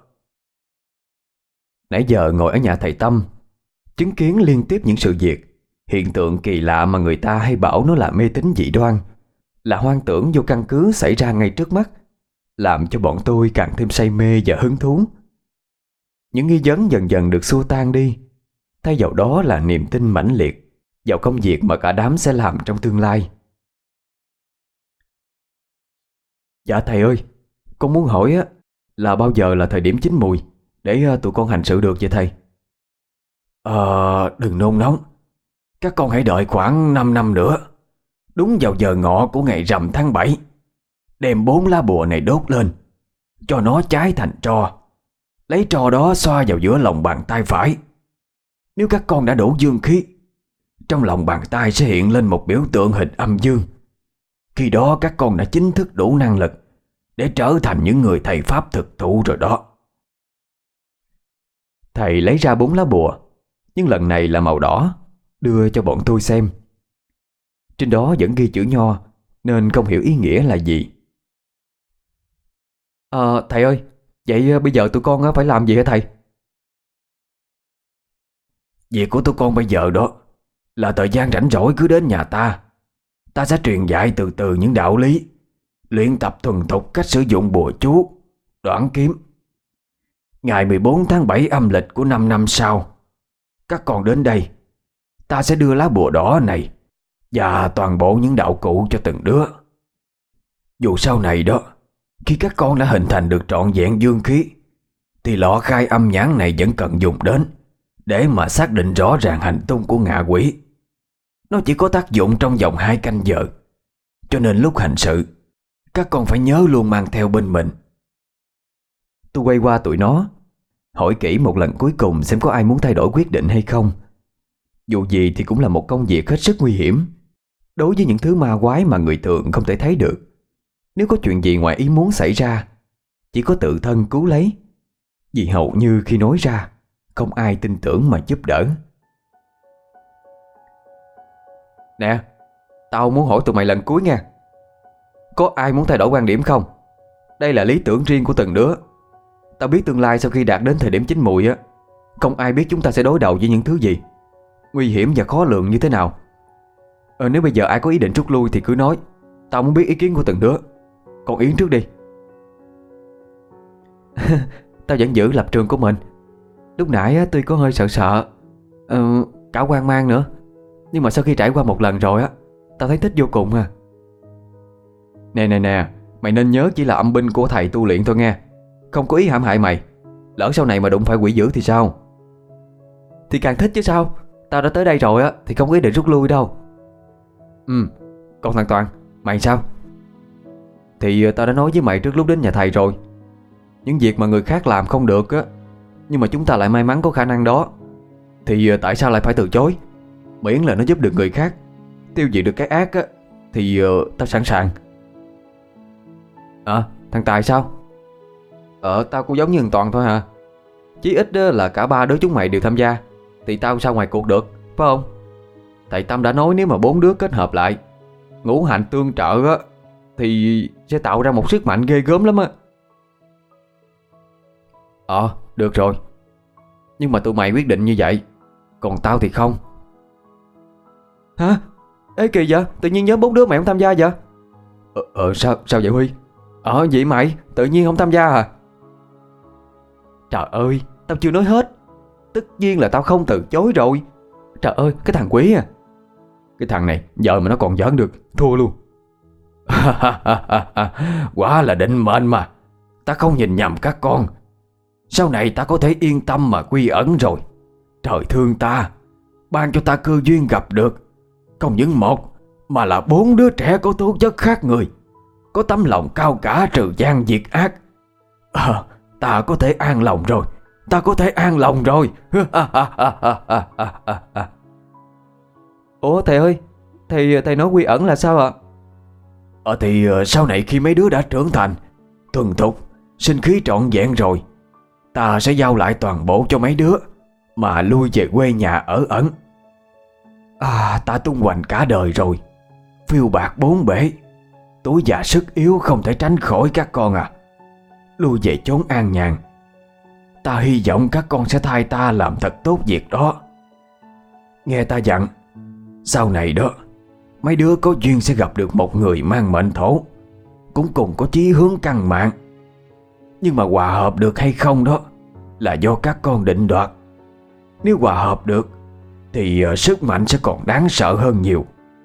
Nãy giờ ngồi ở nhà thầy Tâm, chứng kiến liên tiếp những sự việc, hiện tượng kỳ lạ mà người ta hay bảo nó là mê tín dị đoan, là hoang tưởng vô căn cứ xảy ra ngay trước mắt, làm cho bọn tôi càng thêm say mê và hứng thú. Những nghi vấn dần dần được xua tan đi, thay vào đó là niềm tin mãnh liệt vào công việc mà cả đám sẽ làm trong tương lai. Dạ thầy ơi, con muốn hỏi là bao giờ là thời điểm chín mùi để tụi con hành sự được vậy thầy? Đừng nôn nóng. Các con hãy đợi khoảng 5 năm nữa, đúng vào giờ ngọ của ngày rằm tháng 7, đem 4 lá bùa này đốt lên, cho nó cháy thành tro. Lấy tro đó xoa vào giữa lòng bàn tay phải. Nếu các con đã đủ dương khí, trong lòng bàn tay sẽ hiện lên một biểu tượng hình âm dương. Khi đó các con đã chính thức đủ năng lực để trở thành những người thầy pháp thực thụ rồi đó. Thầy lấy ra 4 lá bùa, nhưng lần này là màu đỏ, đưa cho bọn tôi xem. Trên đó vẫn ghi chữ Nho, nên không hiểu ý nghĩa là gì. Thầy ơi, vậy bây giờ tụi con phải làm gì hả thầy? Việc của tụi con bây giờ đó là thời gian rảnh rỗi cứ đến nhà ta. Ta sẽ truyền dạy từ từ những đạo lý, luyện tập thuần thục cách sử dụng bùa chú, đoản kiếm. Ngày 14 tháng 7 âm lịch của 5 năm sau, các con đến đây. Ta sẽ đưa lá bùa đỏ này và toàn bộ những đạo cụ cho từng đứa. Dù sau này đó, khi các con đã hình thành được trọn vẹn dương khí, thì lọ khai âm nhãn này vẫn cần dùng đến để mà xác định rõ ràng hành tung của ngạ quỷ. Nó chỉ có tác dụng trong vòng 2 canh giờ, cho nên lúc hành sự, các con phải nhớ luôn mang theo bên mình. Tôi quay qua tụi nó, hỏi kỹ một lần cuối cùng xem có ai muốn thay đổi quyết định hay không. Dù gì thì cũng là một công việc hết sức nguy hiểm, đối với những thứ ma quái mà người thường không thể thấy được. Nếu có chuyện gì ngoài ý muốn xảy ra, chỉ có tự thân cứu lấy, vì hầu như khi nói ra không ai tin tưởng mà giúp đỡ. Nè, tao muốn hỏi tụi mày lần cuối nha. Có ai muốn thay đổi quan điểm không? Đây là lý tưởng riêng của từng đứa. Tao biết tương lai sau khi đạt đến thời điểm chín mùi á, không ai biết chúng ta sẽ đối đầu với những thứ gì, nguy hiểm và khó lường như thế nào. Nếu bây giờ ai có ý định rút lui thì cứ nói. Tao muốn biết ý kiến của từng đứa. Còn Yến trước đi. Tao vẫn giữ lập trường của mình. Lúc nãy á, tuy có hơi sợ sợ, cả hoang mang nữa, nhưng mà sau khi trải qua một lần rồi á, tao thấy thích vô cùng à. Nè, mày nên nhớ chỉ là âm binh của thầy tu luyện thôi nghe, không có ý hãm hại mày. Lỡ sau này mà đụng phải quỷ dữ thì sao? Thì càng thích chứ sao. Tao đã tới đây rồi á, thì không có ý định rút lui đâu. Còn thằng Toàn, mày sao? Thì tao đã nói với mày trước lúc đến nhà thầy rồi. Những việc mà người khác làm không được á, nhưng mà chúng ta lại may mắn có khả năng đó, thì tại sao lại phải từ chối? Miễn là nó giúp được người khác, tiêu diệt được cái ác á, thì tao sẵn sàng. Thằng Tài sao? Tao cũng giống như thằng Toàn thôi hả? Chí ít á, là cả 3 đứa chúng mày đều tham gia, thì tao sao ngoài cuộc được, phải không? Thầy Tâm đã nói nếu mà 4 đứa kết hợp lại, ngũ hành tương trợ á, thì sẽ tạo ra một sức mạnh ghê gớm lắm á. Được rồi. Nhưng mà tụi mày quyết định như vậy, còn tao thì không. Hả? Ê kỳ vậy? Tự nhiên nhóm 4 đứa mày không tham gia vậy? Sao vậy Huy? Vậy mày tự nhiên không tham gia hả? Trời ơi, tao chưa nói hết. Tất nhiên là tao không từ chối rồi. Trời ơi, cái thằng quý à. Cái thằng này giờ mà nó còn giỡn được, thua luôn. Quả là định mệnh mà. Ta không nhìn nhầm các con. Sau này ta có thể yên tâm mà quy ẩn rồi. Trời thương ta, ban cho ta cơ duyên gặp được không những một mà là 4 đứa trẻ có tố chất khác người, có tấm lòng cao cả trừ gian diệt ác. Ta có thể an lòng rồi. Ta có thể an lòng rồi. Ủa thầy ơi, thầy nói quy ẩn là sao ạ? Thì sau này khi mấy đứa đã trưởng thành, thuần thục, sinh khí trọn vẹn rồi, ta sẽ giao lại toàn bộ cho mấy đứa mà lui về quê nhà ở ẩn. Ta tung hoành cả đời rồi, phiêu bạc bốn bể, tuổi già sức yếu không thể tránh khỏi các con à. Lui về chốn an nhàn. Ta hy vọng các con sẽ thay ta làm thật tốt việc đó. Nghe ta dặn, sau này đó, mấy đứa có duyên sẽ gặp được một người mang mệnh thổ, cũng cùng có chí hướng căn mạng. Nhưng mà hòa hợp được hay không đó là do các con định đoạt. Nếu hòa hợp được thì sức mạnh sẽ còn đáng sợ hơn nhiều.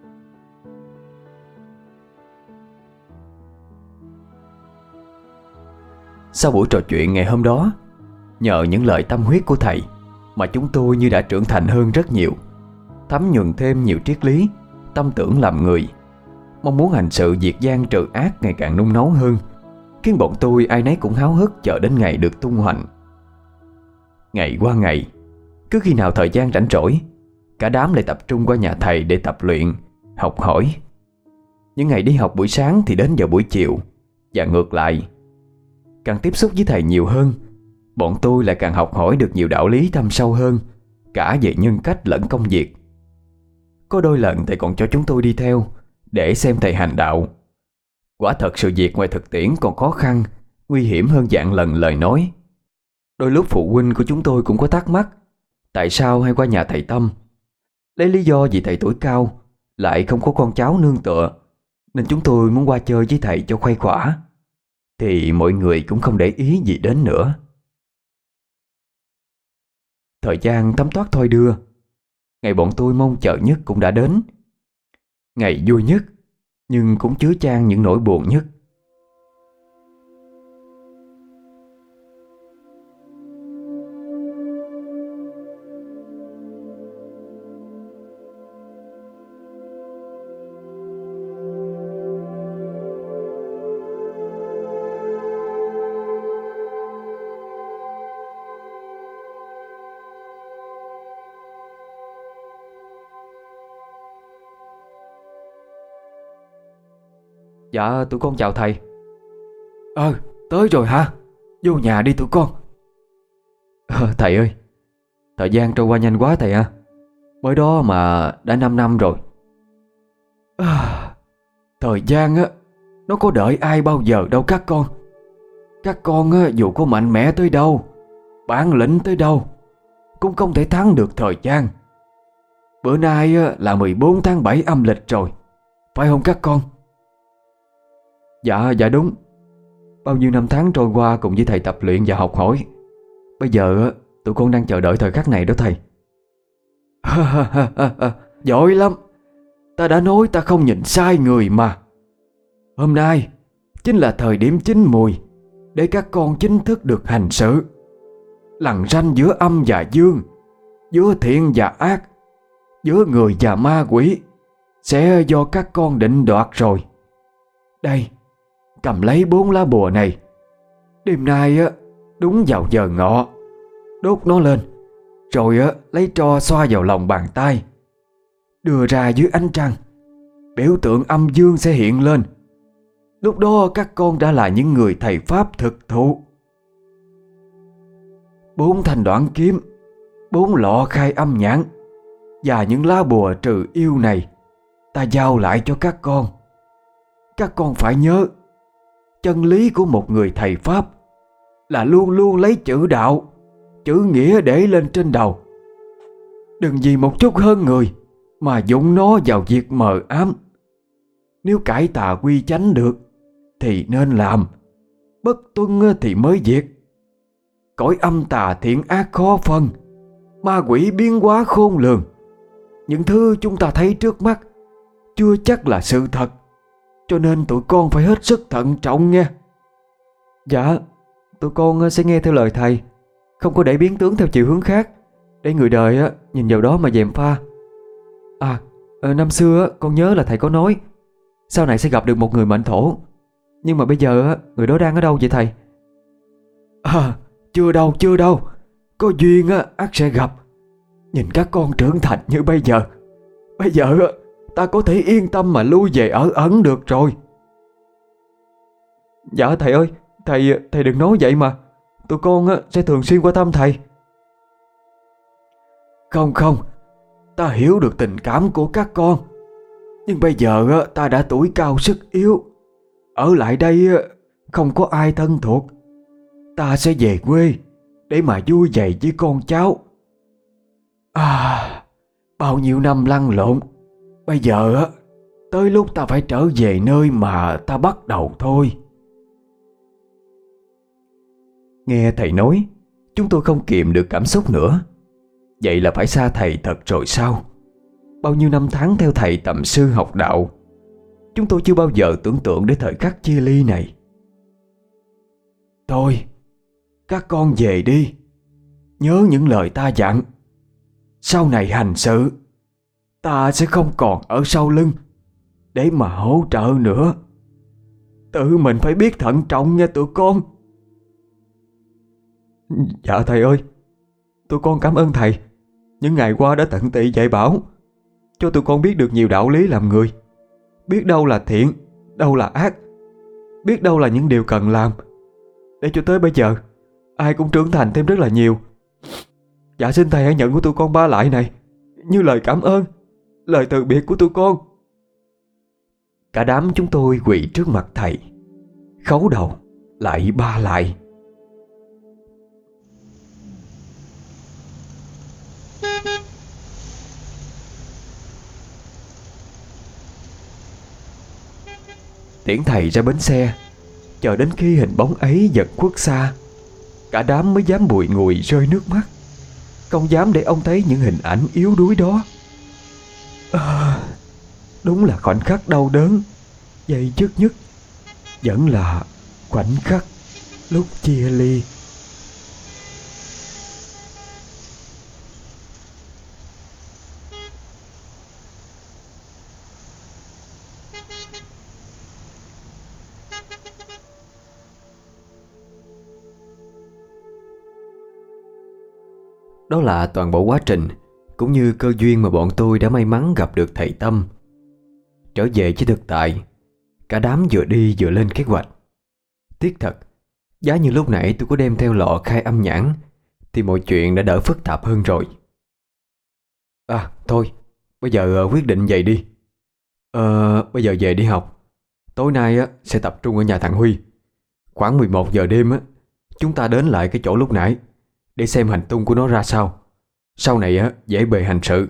Sau buổi trò chuyện ngày hôm đó, nhờ những lời tâm huyết của thầy mà chúng tôi như đã trưởng thành hơn rất nhiều, thấm nhuần thêm nhiều triết lý, tâm tưởng làm người, mong muốn hành sự diệt gian trừ ác ngày càng nung nấu hơn, khiến bọn tôi ai nấy cũng háo hức chờ đến ngày được tung hoành. Ngày qua ngày, cứ khi nào thời gian rảnh rỗi, cả đám lại tập trung qua nhà thầy để tập luyện, học hỏi. Những ngày đi học buổi sáng thì đến giờ buổi chiều, và ngược lại. Càng tiếp xúc với thầy nhiều hơn, bọn tôi lại càng học hỏi được nhiều đạo lý thâm sâu hơn, cả về nhân cách lẫn công việc. Có đôi lần thầy còn cho chúng tôi đi theo để xem thầy hành đạo. Quả thật sự việc ngoài thực tiễn còn khó khăn, nguy hiểm hơn vạn lần lời nói. Đôi lúc phụ huynh của chúng tôi cũng có thắc mắc tại sao hay qua nhà thầy Tâm. Lấy lý do vì thầy tuổi cao, lại không có con cháu nương tựa, nên chúng tôi muốn qua chơi với thầy cho khuây khỏa. Thì mọi người cũng không để ý gì đến nữa. Thời gian thấm thoát thôi đưa. Ngày bọn tôi mong chờ nhất cũng đã đến. Ngày vui nhất, nhưng cũng chứa chan những nỗi buồn nhất. Dạ tụi con chào thầy. Tới rồi hả? Vô nhà đi tụi con. Thầy ơi, thời gian trôi qua nhanh quá thầy à. Mới đó mà đã 5 năm rồi. Thời gian á, nó có đợi ai bao giờ đâu các con. Các con á, dù có mạnh mẽ tới đâu, bản lĩnh tới đâu, cũng không thể thắng được thời gian. Bữa nay á, là 14 tháng 7 âm lịch rồi, phải không các con? Dạ đúng. Bao nhiêu năm tháng trôi qua cùng với thầy tập luyện và học hỏi. Bây giờ tụi con đang chờ đợi thời khắc này đó thầy. Giỏi lắm. Ta đã nói ta không nhìn sai người mà. Hôm nay chính là thời điểm chín mùi để các con chính thức được hành sự. Lằn ranh giữa âm và dương, giữa thiện và ác, giữa người và ma quỷ sẽ do các con định đoạt rồi. Đây, cầm lấy 4 lá bùa này. Đêm nay á, đúng vào giờ ngọ, đốt nó lên, rồi á, lấy tro xoa vào lòng bàn tay, đưa ra dưới ánh trăng. Biểu tượng âm dương sẽ hiện lên. Lúc đó các con đã là những người thầy pháp thực thụ. 4 thanh đoạn kiếm, 4 lọ khai âm nhãn và những lá bùa trừ yêu này ta giao lại cho các con. Các con phải nhớ, chân lý của một người thầy pháp là luôn luôn lấy chữ đạo, chữ nghĩa để lên trên đầu. Đừng vì một chút hơn người mà dụng nó vào việc mờ ám. Nếu cải tà quy chánh được thì nên làm, bất tuân thì mới diệt. Cõi âm tà thiện ác khó phân, ma quỷ biến hóa khôn lường. Những thứ chúng ta thấy trước mắt chưa chắc là sự thật, cho nên tụi con phải hết sức thận trọng nghe. Dạ, tụi con sẽ nghe theo lời thầy, không có để biến tướng theo chiều hướng khác, để người đời nhìn vào đó mà gièm pha. Năm xưa con nhớ là thầy có nói sau này sẽ gặp được một người mệnh thổ. Nhưng mà bây giờ người đó đang ở đâu vậy thầy? Chưa đâu. Có duyên ắt sẽ gặp. Nhìn các con trưởng thành như bây giờ, ta có thể yên tâm mà lui về ở ẩn được rồi. Dạ thầy ơi, thầy đừng nói vậy mà. Tụi con sẽ thường xuyên qua thăm thầy. Không, ta hiểu được tình cảm của các con. Nhưng bây giờ ta đã tuổi cao sức yếu, ở lại đây không có ai thân thuộc. Ta sẽ về quê để mà vui vầy với con cháu. Bao nhiêu năm lăn lộn, bây giờ tới lúc ta phải trở về nơi mà ta bắt đầu thôi. Nghe thầy nói, chúng tôi không kiềm được cảm xúc nữa. Vậy là phải xa thầy thật rồi sao? Bao nhiêu năm tháng theo thầy tầm sư học đạo, chúng tôi chưa bao giờ tưởng tượng đến thời khắc chia ly này. Thôi, các con về đi. Nhớ những lời ta dặn. Sau này hành sự, ta sẽ không còn ở sau lưng để mà hỗ trợ nữa. Tự mình phải biết thận trọng nha tụi con. Dạ thầy ơi, tụi con cảm ơn thầy. Những ngày qua đã tận tụy dạy bảo, cho tụi con biết được nhiều đạo lý làm người. Biết đâu là thiện, đâu là ác, biết đâu là những điều cần làm, để cho tới bây giờ ai cũng trưởng thành thêm rất là nhiều. Dạ xin thầy hãy nhận của tụi con ba lại này như lời cảm ơn, lời từ biệt của tụi con. Cả đám chúng tôi quỳ trước mặt thầy, khấu đầu lại ba lại. Tiễn thầy ra bến xe, chờ đến khi hình bóng ấy dần khuất xa, cả đám mới dám bụi ngùi rơi nước mắt, không dám để ông thấy những hình ảnh yếu đuối đó. Đúng là khoảnh khắc đau đớn dây dứt nhất, vẫn là khoảnh khắc lúc chia ly. Đó là toàn bộ quá trình cũng như cơ duyên mà bọn tôi đã may mắn gặp được thầy Tâm. Trở về với thực tại, cả đám vừa đi vừa lên kế hoạch. Tiếc thật, giá như lúc nãy tôi có đem theo lọ khai âm nhãn thì mọi chuyện đã đỡ phức tạp hơn rồi. Thôi, bây giờ quyết định vậy đi. Bây giờ về đi học. Tối nay sẽ tập trung ở nhà thằng Huy. Khoảng 11 giờ đêm chúng ta đến lại cái chỗ lúc nãy để xem hành tung của nó ra sao. Sau này dễ bề hành sự.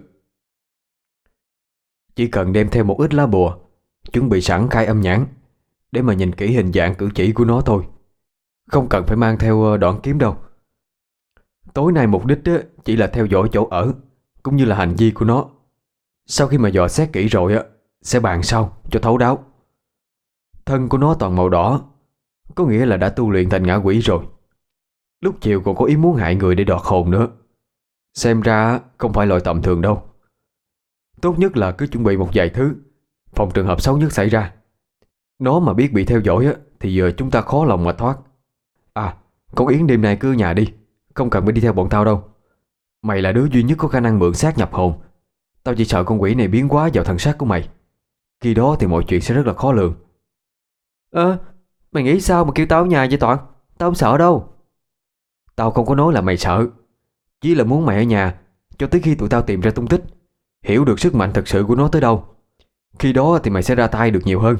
Chỉ cần đem theo một ít lá bùa, chuẩn bị sẵn khai âm nhãn để mà nhìn kỹ hình dạng cử chỉ của nó thôi. Không cần phải mang theo đoạn kiếm đâu. Tối nay mục đích chỉ là theo dõi chỗ ở cũng như là hành vi của nó. Sau khi mà dò xét kỹ rồi sẽ bàn sau cho thấu đáo. Thân của nó toàn màu đỏ, có nghĩa là đã tu luyện thành ngã quỷ rồi. Lúc chiều còn có ý muốn hại người để đoạt hồn nữa. Xem ra không phải loại tầm thường đâu. Tốt nhất là cứ chuẩn bị một vài thứ, phòng trường hợp xấu nhất xảy ra. Nó mà biết bị theo dõi thì giờ chúng ta khó lòng mà thoát. Con Yến đêm nay cứ ở nhà đi, không cần phải đi theo bọn tao đâu. Mày là đứa duy nhất có khả năng mượn xác nhập hồn. Tao chỉ sợ con quỷ này biến hóa vào thân xác của mày. Khi đó thì mọi chuyện sẽ rất là khó lường. Mày nghĩ sao mà kêu tao ở nhà vậy Toàn? Tao không sợ đâu. Tao không có nói là mày sợ, chỉ là muốn mày ở nhà cho tới khi tụi tao tìm ra tung tích, hiểu được sức mạnh thật sự của nó tới đâu. Khi đó thì mày sẽ ra tay được nhiều hơn.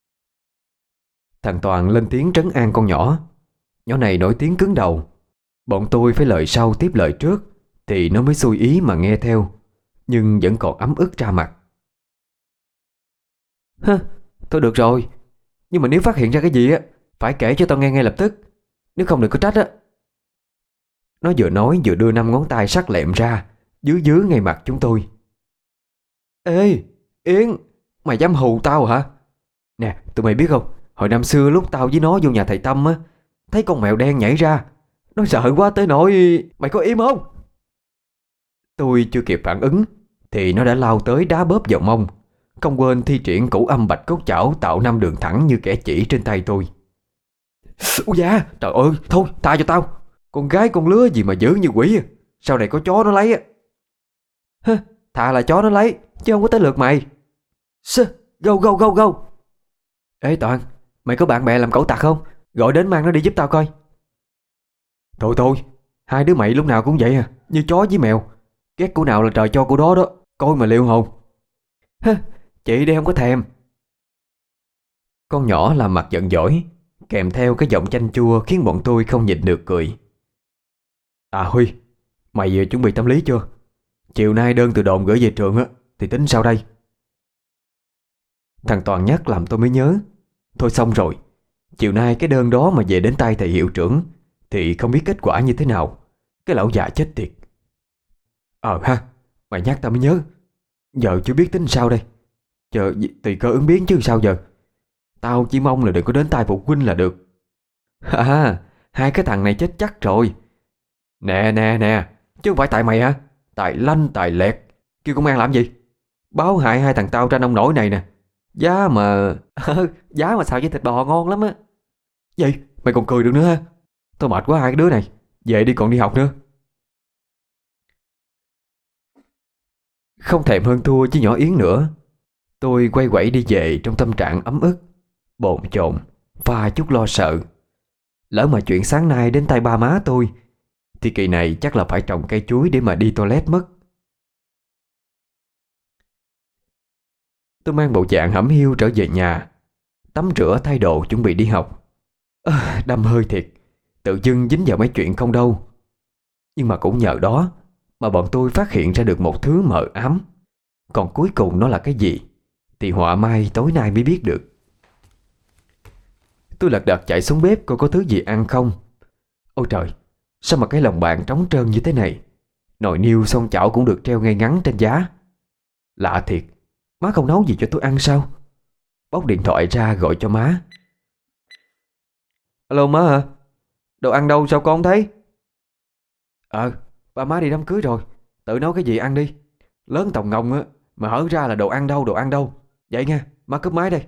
Thằng Toàn lên tiếng trấn an con nhỏ. Nhỏ này nổi tiếng cứng đầu. Bọn tôi phải lời sau tiếp lời trước thì nó mới xuôi ý mà nghe theo, nhưng vẫn còn ấm ức ra mặt. Thôi được rồi, nhưng mà nếu phát hiện ra cái gì phải kể cho tao nghe ngay lập tức, nếu không đừng có trách á. Nó vừa nói vừa đưa 5 ngón tay sắc lẹm ra dưới dưới ngay mặt chúng tôi. Ê Yến, mày dám hù tao hả? Nè tụi mày biết không, hồi năm xưa lúc tao với nó vô nhà thầy Tâm thấy con mèo đen nhảy ra, nó sợ quá tới nỗi mày có im không? Tôi chưa kịp phản ứng thì nó đã lao tới đá bóp vào mông, không quên thi triển cửu âm bạch cốt chảo tạo 5 đường thẳng như kẻ chỉ trên tay tôi. Ôi da, trời ơi, thôi tha cho tao. Con gái con lứa gì mà dữ như quỷ. Sau này có chó nó lấy thà là chó nó lấy, chứ không có tới lượt mày. Go. Ê Toàn, mày có bạn bè làm cẩu tặc không? Gọi đến mang nó đi giúp tao coi. Thôi, hai đứa mày lúc nào cũng vậy như chó với mèo. Ghét cô nào là trời cho cô đó đó. Coi mà liệu hồn. Chị đây không có thèm. Con nhỏ làm mặt giận dỗi, kèm theo cái giọng chanh chua khiến bọn tôi không nhịn được cười. Huy, mày chuẩn bị tâm lý chưa? Chiều nay đơn từ đồn gửi về trường thì tính sao đây? Thằng Toàn nhắc làm tôi mới nhớ. Thôi xong rồi, chiều nay cái đơn đó mà về đến tay thầy hiệu trưởng thì không biết kết quả như thế nào. Cái lão già chết tiệt. Mày nhắc tao mới nhớ. Giờ chưa biết tính sao đây. Chờ tùy cơ ứng biến chứ sao giờ. Tao chỉ mong là đừng có đến tay phụ huynh là được. Hai cái thằng này chết chắc rồi. Nè, chứ không phải tại mày hả? Tại lanh tài lẹt. Kêu công an làm gì? Báo hại hai thằng tao ra nông nổi này nè. Giá mà Giá mà xào với thịt bò ngon lắm á. Gì? Mày còn cười được nữa ha? Tôi mệt quá hai cái đứa này. Về đi còn đi học nữa. Không thèm hơn thua với nhỏ Yến nữa, tôi quay quẩy đi về trong tâm trạng ấm ức, bồn chồn và chút lo sợ. Lỡ mà chuyện sáng nay đến tay ba má tôi thì kỳ này chắc là phải trồng cây chuối để mà đi toilet mất. Tôi mang bộ dạng hẩm hiu trở về nhà, tắm rửa thay đồ chuẩn bị đi học. Đâm hơi thiệt, tự dưng dính vào mấy chuyện không đâu. Nhưng mà cũng nhờ đó mà bọn tôi phát hiện ra được một thứ mờ ám. Còn cuối cùng nó là cái gì thì họa mai tối nay mới biết được. Tôi lật đật chạy xuống bếp coi có thứ gì ăn không. Ôi trời, sao mà cái lồng bàn trống trơn như thế này. Nồi niêu xong chảo cũng được treo ngay ngắn trên giá. Lạ thiệt, má không nấu gì cho tôi ăn sao? Bóc điện thoại ra gọi cho má. Alo má hả? Đồ ăn đâu sao con không thấy? Ba má đi đám cưới rồi, tự nấu cái gì ăn đi. Lớn tòng ngông á mà hở ra là đồ ăn đâu, đồ ăn đâu. Vậy nha, má cướp máy đây.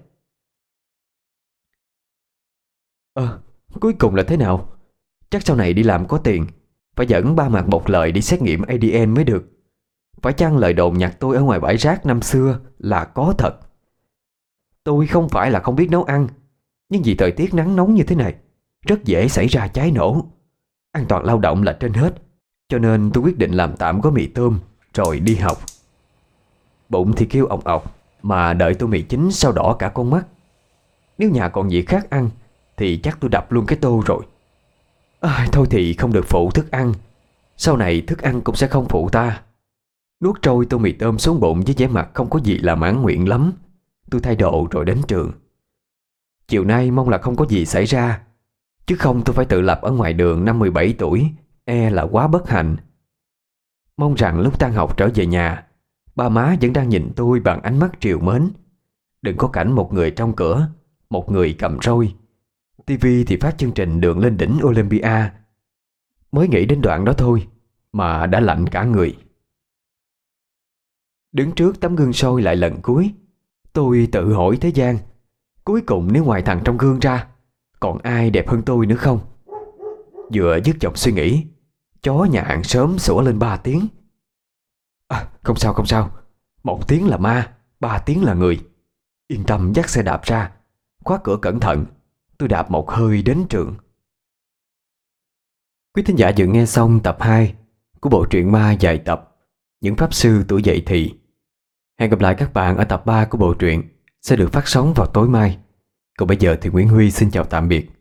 Cuối cùng là thế nào? Chắc sau này đi làm có tiền phải dẫn ba mặt một lời đi xét nghiệm ADN mới được. Phải chăng lời đồn nhặt tôi ở ngoài bãi rác năm xưa là có thật? Tôi không phải là không biết nấu ăn, nhưng vì thời tiết nắng nóng như thế này rất dễ xảy ra cháy nổ. An toàn lao động là trên hết, cho nên tôi quyết định làm tạm gói mì tôm rồi đi học. Bụng thì kêu ọc ọc, mà đợi tô mì chín sao đỏ cả con mắt. Nếu nhà còn gì khác ăn thì chắc tôi đập luôn cái tô rồi. Thôi thì không được phụ thức ăn, sau này thức ăn cũng sẽ không phụ ta. Nuốt trôi tô mì tôm xuống bụng với vẻ mặt không có gì là mãn nguyện lắm. Tôi thay đồ rồi đến trường. Chiều nay mong là không có gì xảy ra, chứ không tôi phải tự lập ở ngoài đường năm 17 tuổi, e là quá bất hạnh. Mong rằng lúc tan học trở về nhà, ba má vẫn đang nhìn tôi bằng ánh mắt trìu mến. Đừng có cảnh một người trong cửa, một người cầm roi. Tivi thì phát chương trình Đường lên đỉnh Olympia. Mới nghĩ đến đoạn đó thôi mà đã lạnh cả người. Đứng trước tấm gương soi lại lần cuối, tôi tự hỏi thế gian, cuối cùng nếu ngoài thằng trong gương ra còn ai đẹp hơn tôi nữa không? Vừa dứt dòng suy nghĩ, chó nhà hàng xóm sủa lên 3 tiếng. Không sao không sao, 1 tiếng là ma, 3 tiếng là người. Yên tâm dắt xe đạp ra, khóa cửa cẩn thận, tôi đạp một hơi đến trường. Quý thính giả vừa nghe xong tập 2 của bộ truyện ma dài tập Những Pháp Sư Tuổi Dậy Thì. Hẹn gặp lại các bạn ở tập 3 của bộ truyện sẽ được phát sóng vào tối mai. Còn bây giờ thì Nguyễn Huy xin chào tạm biệt.